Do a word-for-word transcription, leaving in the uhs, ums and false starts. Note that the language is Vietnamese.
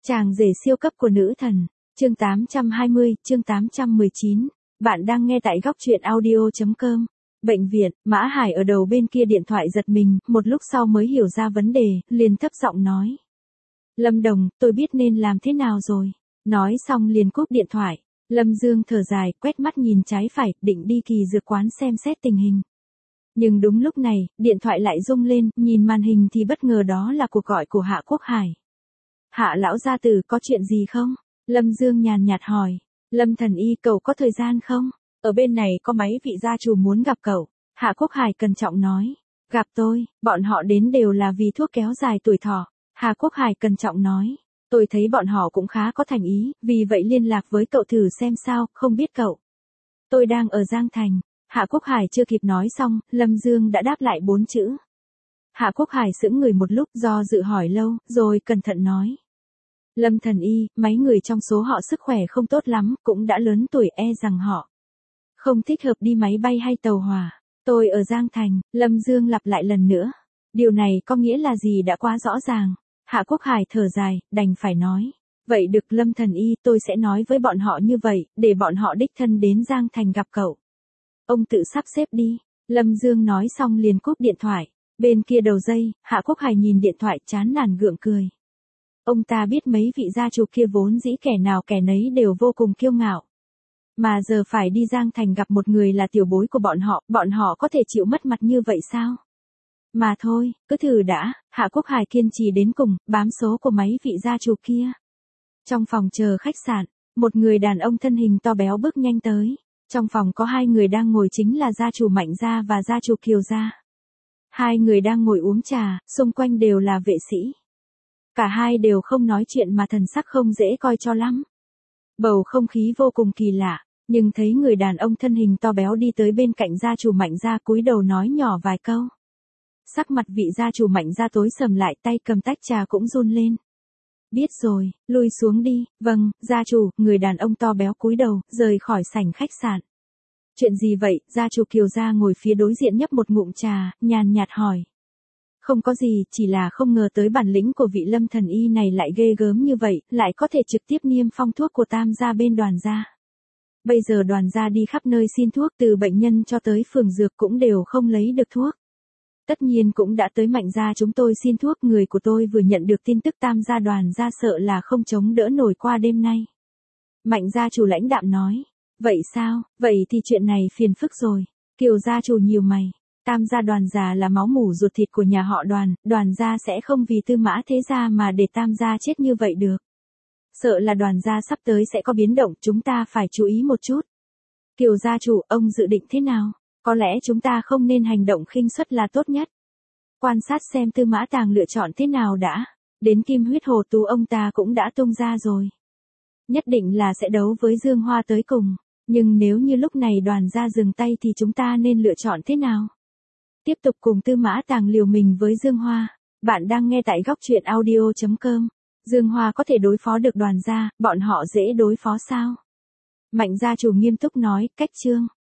Chàng rể siêu cấp của nữ thần. Chương tám trăm hai mươi, chương tám trăm mười chín. Bạn đang nghe tại góc truyện audio chấm com. Bệnh viện, Mã Hải ở đầu bên kia điện thoại giật mình, một lúc sau mới hiểu ra vấn đề, liền thấp giọng nói. Lâm Đồng, tôi biết nên làm thế nào rồi. Nói xong liền cúp điện thoại. Lâm Dương thở dài, quét mắt nhìn trái phải, định đi kỳ dược quán xem xét tình hình. Nhưng đúng lúc này, điện thoại lại rung lên, nhìn màn hình thì bất ngờ đó là cuộc gọi của Hạ Quốc Hải. Hạ lão gia tử, có chuyện gì không? Lâm Dương nhàn nhạt hỏi. Lâm thần y, cậu có thời gian không? Ở bên này có mấy vị gia chủ muốn gặp cậu. Hạ Quốc Hải cẩn trọng nói. Gặp tôi, bọn họ đến đều là vì thuốc kéo dài tuổi thọ. Hạ Quốc Hải cẩn trọng nói. Tôi thấy bọn họ cũng khá có thành ý, vì vậy liên lạc với cậu thử xem sao, không biết cậu. Tôi đang ở Giang Thành. Hạ Quốc Hải chưa kịp nói xong, Lâm Dương đã đáp lại bốn chữ. Hạ Quốc Hải sững người một lúc do dự hỏi lâu, rồi cẩn thận nói. Lâm thần y, mấy người trong số họ sức khỏe không tốt lắm, cũng đã lớn tuổi, e rằng họ không thích hợp đi máy bay hay tàu hỏa. Tôi ở Giang Thành. Lâm Dương lặp lại lần nữa. Điều này có nghĩa là gì đã quá rõ ràng. Hạ Quốc Hải thở dài, đành phải nói. Vậy được Lâm thần y, tôi sẽ nói với bọn họ như vậy, để bọn họ đích thân đến Giang Thành gặp cậu. Ông tự sắp xếp đi. Lâm Dương nói xong liền cúp điện thoại. Bên kia đầu dây, Hạ Quốc Hải nhìn điện thoại chán nản gượng cười. Ông ta biết mấy vị gia chủ kia vốn dĩ kẻ nào kẻ nấy đều vô cùng kiêu ngạo. Mà giờ phải đi Giang Thành gặp một người là tiểu bối của bọn họ, bọn họ có thể chịu mất mặt như vậy sao? Mà thôi, cứ thử đã. Hạ Quốc Hải kiên trì đến cùng, bám số của mấy vị gia chủ kia. Trong phòng chờ khách sạn, một người đàn ông thân hình to béo bước nhanh tới. Trong phòng có hai người đang ngồi chính là gia chủ Mạnh gia và gia chủ Kiều gia. Hai người đang ngồi uống trà, xung quanh đều là vệ sĩ. Cả hai đều không nói chuyện mà thần sắc không dễ coi cho lắm. Bầu không khí vô cùng kỳ lạ, nhưng thấy người đàn ông thân hình to béo đi tới bên cạnh gia chủ Mạnh gia cúi đầu nói nhỏ vài câu. Sắc mặt vị gia chủ Mạnh gia tối sầm lại, tay cầm tách trà cũng run lên. Biết rồi, lui xuống đi. Vâng, gia chủ. Người đàn ông to béo cúi đầu, rời khỏi sảnh khách sạn. Chuyện gì vậy? Gia chủ Kiều gia ngồi phía đối diện nhấp một ngụm trà, nhàn nhạt hỏi. Không có gì, chỉ là không ngờ tới bản lĩnh của vị Lâm thần y này lại ghê gớm như vậy, lại có thể trực tiếp niêm phong thuốc của Tam gia bên Đoàn gia. Bây giờ Đoàn gia đi khắp nơi xin thuốc, từ bệnh nhân cho tới phường dược cũng đều không lấy được thuốc. Tất nhiên cũng đã tới Mạnh gia chúng tôi xin thuốc, người của tôi vừa nhận được tin tức Tam gia Đoàn gia sợ là không chống đỡ nổi qua đêm nay. Mạnh gia chủ lãnh đạm nói. Vậy sao? Vậy thì chuyện này phiền phức rồi. Kiều gia chủ nhíu mày. Tam gia Đoàn già là máu mủ ruột thịt của nhà họ Đoàn, Đoàn gia sẽ không vì Tư Mã Thế gia mà để Tam gia chết như vậy được. Sợ là Đoàn gia sắp tới sẽ có biến động, chúng ta phải chú ý một chút. Kiều gia chủ, ông dự định thế nào? Có lẽ chúng ta không nên hành động khinh suất là tốt nhất. Quan sát xem Tư Mã Tàng lựa chọn thế nào đã. Đến kim huyết hồ tú ông ta cũng đã tung ra rồi. Nhất định là sẽ đấu với Dương Hoa tới cùng. Nhưng nếu như lúc này Đoàn gia dừng tay thì chúng ta nên lựa chọn thế nào? Tiếp tục cùng Tư Mã Tàng liều mình với Dương Hoa. Bạn đang nghe tại góc truyện audio chấm com. Dương Hoa có thể đối phó được Đoàn gia, bọn họ dễ đối phó sao? Mạnh gia chủ nghiêm túc nói, cách chương.